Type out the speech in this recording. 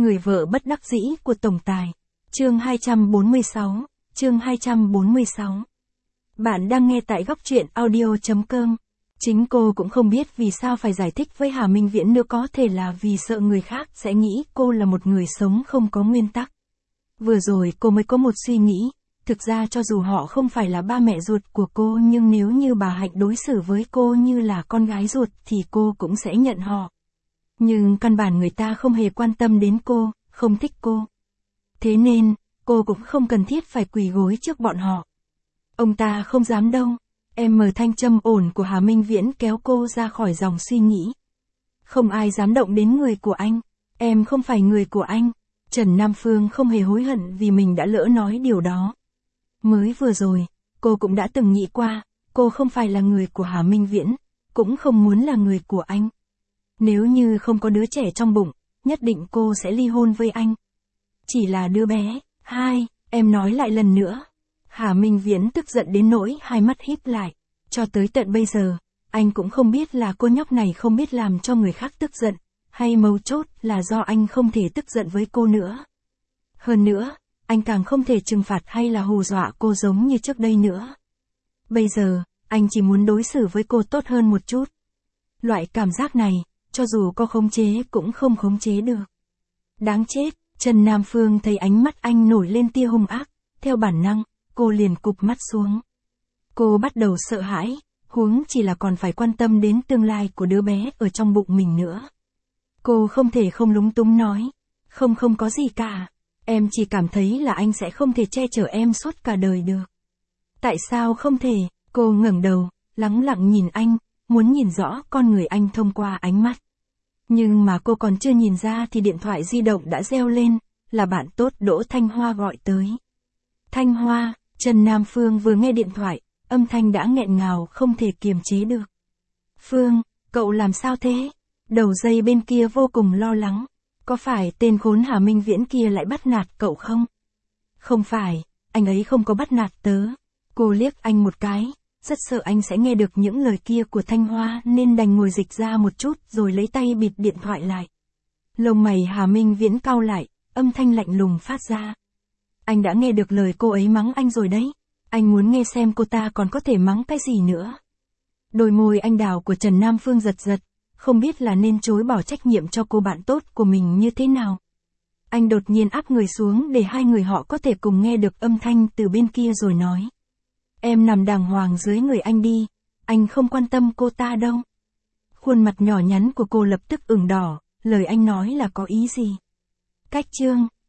Người vợ bất đắc dĩ của tổng tài. Chương 246. Chương 246. Bạn đang nghe tại góc truyện audio.com. Chính cô cũng không biết vì sao phải giải thích với Hà Minh Viễn nữa, có thể là vì sợ người khác sẽ nghĩ cô là một người sống không có nguyên tắc. Vừa rồi cô mới có một suy nghĩ, thực ra cho dù họ không phải là ba mẹ ruột của cô, nhưng nếu như bà Hạnh đối xử với cô như là con gái ruột thì cô cũng sẽ nhận họ. Nhưng căn bản người ta không hề quan tâm đến cô, không thích cô. Thế nên, cô cũng không cần thiết phải quỳ gối trước bọn họ. Ông ta không dám đâu. Em mở thanh châm ổn của Hà Minh Viễn kéo cô ra khỏi dòng suy nghĩ. Không ai dám động đến người của anh. Em không phải người của anh. Trần Nam Phương không hề hối hận vì mình đã lỡ nói điều đó. Mới vừa rồi, cô cũng đã từng nghĩ qua, cô không phải là người của Hà Minh Viễn, cũng không muốn là người của anh. Nếu như không có đứa trẻ trong bụng, nhất định cô sẽ ly hôn với anh. Chỉ là đứa bé. Hai, em nói lại lần nữa. Hà Minh Viễn tức giận đến nỗi hai mắt híp lại. Cho tới tận bây giờ, anh cũng không biết là cô nhóc này không biết làm cho người khác tức giận, hay mấu chốt là do anh không thể tức giận với cô nữa. Hơn nữa, anh càng không thể trừng phạt hay là hù dọa cô giống như trước đây nữa. Bây giờ, anh chỉ muốn đối xử với cô tốt hơn một chút. Loại cảm giác này, cho dù có khống chế cũng không khống chế được. Đáng chết, Trần Nam Phương thấy ánh mắt anh nổi lên tia hung ác, theo bản năng, cô liền cụp mắt xuống. Cô bắt đầu sợ hãi, huống chỉ là còn phải quan tâm đến tương lai của đứa bé ở trong bụng mình nữa. Cô không thể không lúng túng nói, không có gì cả, em chỉ cảm thấy là anh sẽ không thể che chở em suốt cả đời được. Tại sao không thể? Cô ngẩng đầu, lắng lặng nhìn anh, muốn nhìn rõ con người anh thông qua ánh mắt. Nhưng mà cô còn chưa nhìn ra thì điện thoại di động đã reo lên, là bạn tốt Đỗ Thanh Hoa gọi tới. Thanh Hoa, Trần Nam Phương vừa nghe điện thoại, âm thanh đã nghẹn ngào không thể kiềm chế được. Phương, cậu làm sao thế? Đầu dây bên kia vô cùng lo lắng. Có phải tên khốn Hà Minh Viễn kia lại bắt nạt cậu không? Không phải, anh ấy không có bắt nạt tớ. Cô liếc anh một cái, rất sợ anh sẽ nghe được những lời kia của Thanh Hoa nên đành ngồi dịch ra một chút rồi lấy tay bịt điện thoại lại. Lông mày Hà Minh Viễn cau lại, âm thanh lạnh lùng phát ra. Anh đã nghe được lời cô ấy mắng anh rồi đấy. Anh muốn nghe xem cô ta còn có thể mắng cái gì nữa. Đôi môi anh đào của Trần Nam Phương giật giật, không biết là nên chối bỏ trách nhiệm cho cô bạn tốt của mình như thế nào. Anh đột nhiên áp người xuống để hai người họ có thể cùng nghe được âm thanh từ bên kia rồi nói. Em nằm đàng hoàng dưới người anh đi, anh không quan tâm cô ta đâu. Khuôn mặt nhỏ nhắn của cô lập tức ửng đỏ, lời anh nói là có ý gì? Cách chương.